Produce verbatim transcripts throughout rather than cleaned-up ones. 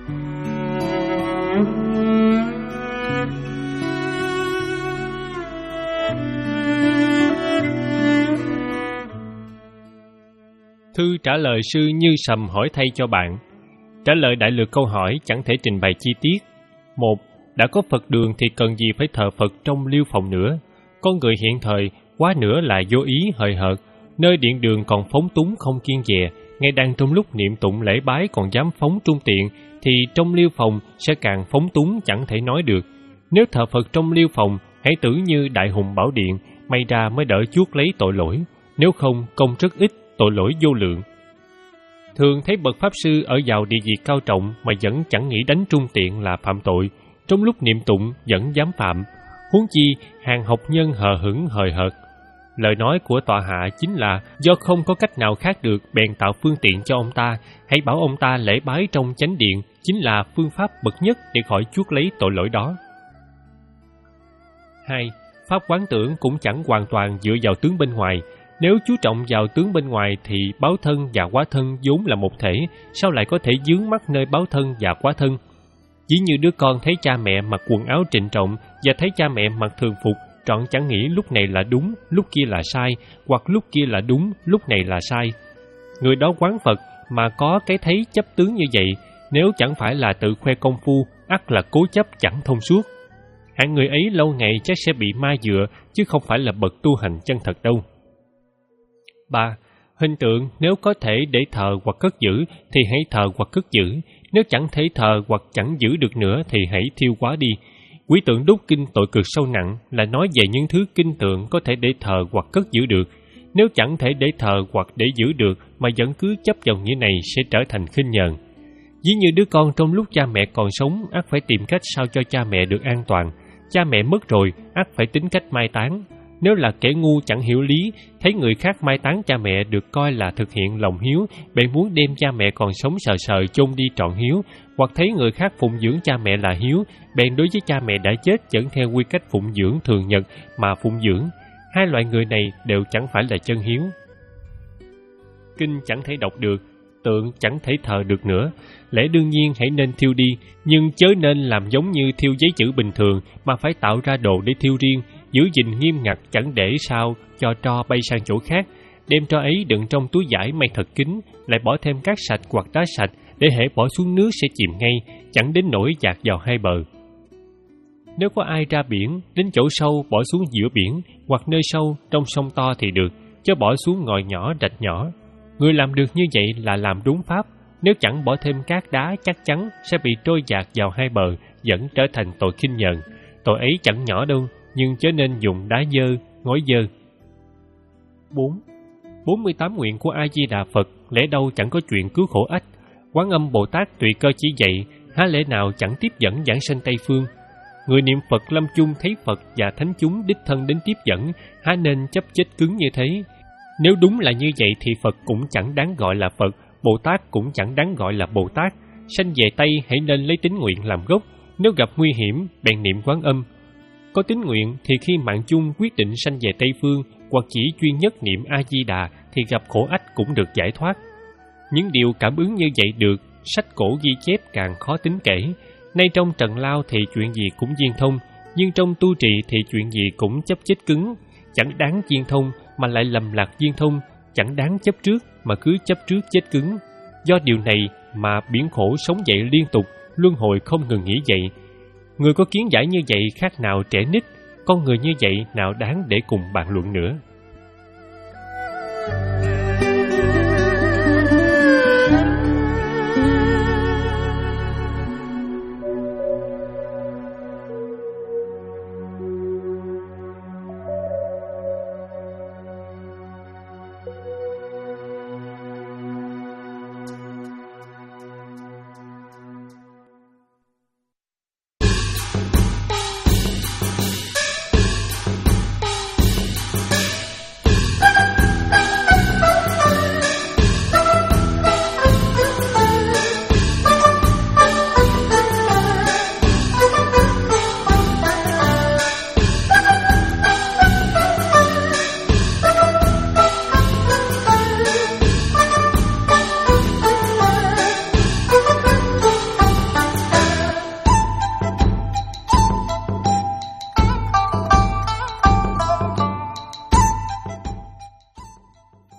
Thư trả lời sư Như Sầm hỏi thay cho bạn. Trả lời đại lược câu hỏi chẳng thể trình bày chi tiết. Một, đã có Phật đường thì cần gì phải thờ Phật trong liêu phòng nữa. Con người hiện thời quá nữa là vô ý hời hợt, nơi điện đường còn phóng túng không kiêng dè, ngay đang trong lúc niệm tụng lễ bái còn dám phóng trung tiện, thì trong liêu phòng sẽ càng phóng túng chẳng thể nói được. Nếu thờ Phật trong liêu phòng, hãy tưởng như đại hùng bảo điện, may ra mới đỡ chuốc lấy tội lỗi, nếu không công rất ít, tội lỗi vô lượng. Thường thấy bậc pháp sư ở vào địa vị cao trọng mà vẫn chẳng nghĩ đánh trung tiện là phạm tội, trong lúc niệm tụng vẫn dám phạm, huống chi hàng học nhân hờ hững hời hợt. Lời nói của tọa hạ chính là do không có cách nào khác được bèn tạo phương tiện cho ông ta, hãy bảo ông ta lễ bái trong chánh điện chính là phương pháp bậc nhất để khỏi chuốc lấy tội lỗi đó. Hai, pháp quán tưởng cũng chẳng hoàn toàn dựa vào tướng bên ngoài. Nếu chú trọng vào tướng bên ngoài thì báo thân và quá thân vốn là một thể, sao lại có thể vướng mắc nơi báo thân và quá thân? Chỉ như đứa con thấy cha mẹ mặc quần áo trịnh trọng và thấy cha mẹ mặc thường phục, trọn chẳng nghĩ lúc này là đúng, lúc kia là sai, hoặc lúc kia là đúng, lúc này là sai. Người đó quán Phật mà có cái thấy chấp tướng như vậy, nếu chẳng phải là tự khoe công phu, ắt là cố chấp chẳng thông suốt. Hạng người ấy lâu ngày chắc sẽ bị ma dựa, chứ không phải là bậc tu hành chân thật đâu. Ba, hình tượng nếu có thể để thờ hoặc cất giữ thì hãy thờ hoặc cất giữ, nếu chẳng thể thờ hoặc chẳng giữ được nữa thì hãy thiêu hóa đi. Quý tượng đúc kinh tội cực sâu nặng là nói về những thứ kinh tượng có thể để thờ hoặc cất giữ được. Nếu chẳng thể để thờ hoặc để giữ được mà vẫn cứ chấp vào nghĩa này sẽ trở thành khinh nhờn. Ví như đứa con trong lúc cha mẹ còn sống ắt phải tìm cách sao cho cha mẹ được an toàn. Cha mẹ mất rồi ắt phải tính cách mai táng. Nếu là kẻ ngu chẳng hiểu lý, thấy người khác mai táng cha mẹ được coi là thực hiện lòng hiếu, bèn muốn đem cha mẹ còn sống sờ sờ chôn đi trọn hiếu, hoặc thấy người khác phụng dưỡng cha mẹ là hiếu, bèn đối với cha mẹ đã chết vẫn theo quy cách phụng dưỡng thường nhật mà phụng dưỡng. Hai loại người này đều chẳng phải là chân hiếu. Kinh chẳng thể đọc được, tượng chẳng thể thờ được nữa, lẽ đương nhiên hãy nên thiêu đi, nhưng chớ nên làm giống như thiêu giấy chữ bình thường mà phải tạo ra đồ để thiêu riêng, giữ gìn nghiêm ngặt chẳng để sao cho tro bay sang chỗ khác, đem tro ấy đựng trong túi vải may thật kín, lại bỏ thêm cát sạch hoặc đá sạch để hễ bỏ xuống nước sẽ chìm ngay, chẳng đến nỗi dạt vào hai bờ. Nếu có ai ra biển, đến chỗ sâu bỏ xuống giữa biển, hoặc nơi sâu trong sông to thì được, chớ bỏ xuống ngòi nhỏ rạch nhỏ. Người làm được như vậy là làm đúng pháp, nếu chẳng bỏ thêm cát đá chắc chắn sẽ bị trôi dạt vào hai bờ, vẫn trở thành tội khinh nhờn. Tội ấy chẳng nhỏ đâu, nhưng chớ nên dùng đá dơ, ngói dơ. Bốn, bốn mươi tám nguyện của A-di-đà Phật lẽ đâu chẳng có chuyện cứu khổ ách. Quán Âm Bồ Tát tùy cơ chỉ dạy, há lẽ nào chẳng tiếp dẫn giảng sanh Tây Phương. Người niệm Phật lâm chung thấy Phật và thánh chúng đích thân đến tiếp dẫn, há nên chấp chết cứng như thế. Nếu đúng là như vậy thì Phật cũng chẳng đáng gọi là Phật, Bồ Tát cũng chẳng đáng gọi là Bồ Tát. Sanh về Tây hãy nên lấy tín nguyện làm gốc, nếu gặp nguy hiểm bèn niệm Quán Âm. Có tín nguyện thì khi mạng chung quyết định sanh về Tây Phương, hoặc chỉ duy nhất niệm A-di-đà thì gặp khổ ách cũng được giải thoát. Những điều cảm ứng như vậy được, sách cổ ghi chép càng khó tính kể. Nay trong trần lao thì chuyện gì cũng viên thông, nhưng trong tu trì thì chuyện gì cũng chấp chết cứng. Chẳng đáng viên thông mà lại lầm lạc viên thông, chẳng đáng chấp trước mà cứ chấp trước chết cứng. Do điều này mà biển khổ sống dậy liên tục, luân hồi không ngừng nghỉ dậy. Người có kiến giải như vậy khác nào trẻ nít, con người như vậy nào đáng để cùng bàn luận nữa.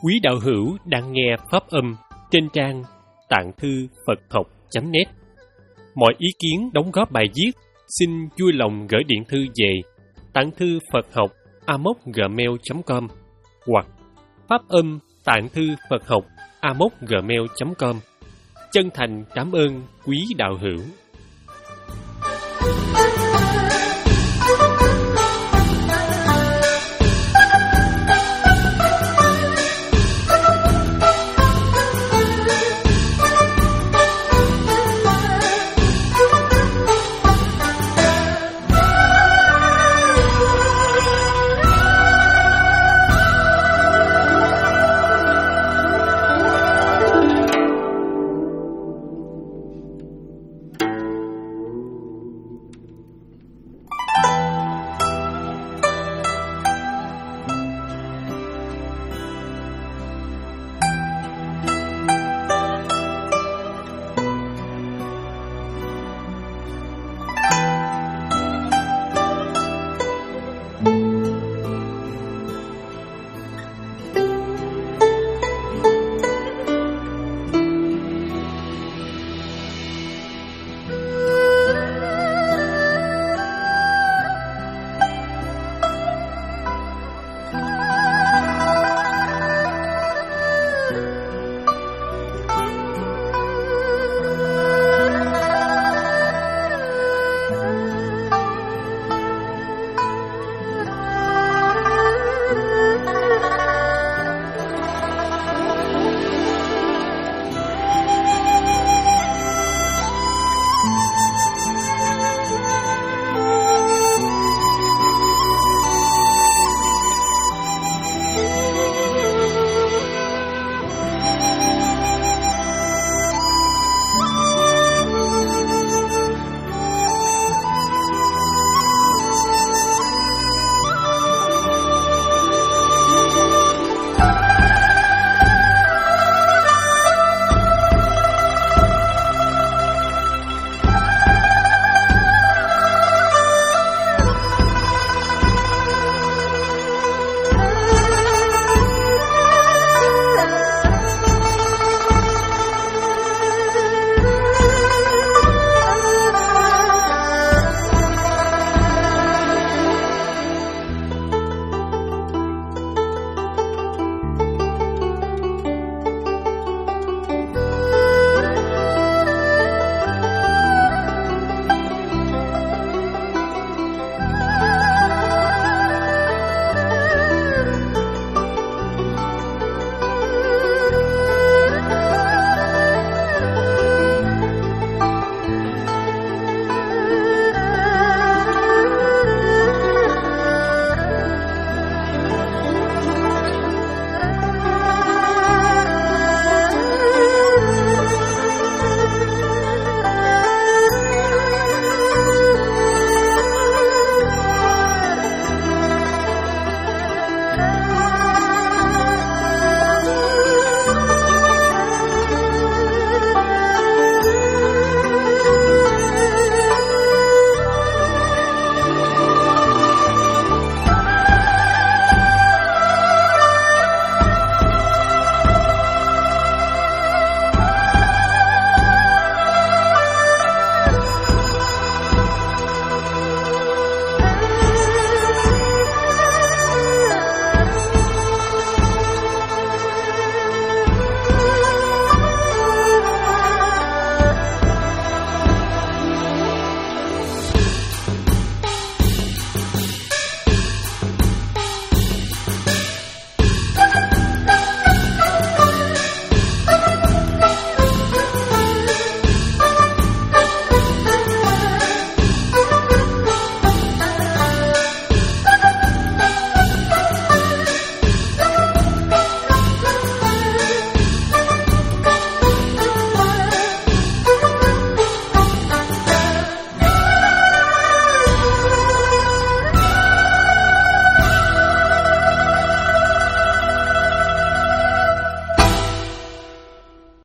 Quý đạo hữu đang nghe pháp âm trên trang tạng thư Phật học chấm net. Mọi ý kiến đóng góp bài viết xin vui lòng gửi điện thư về tạng thư Phật học a mốc gmail chấm com hoặc pháp âm tạng thư Phật học a mốc gmail chấm com. Chân thành cảm ơn quý đạo hữu.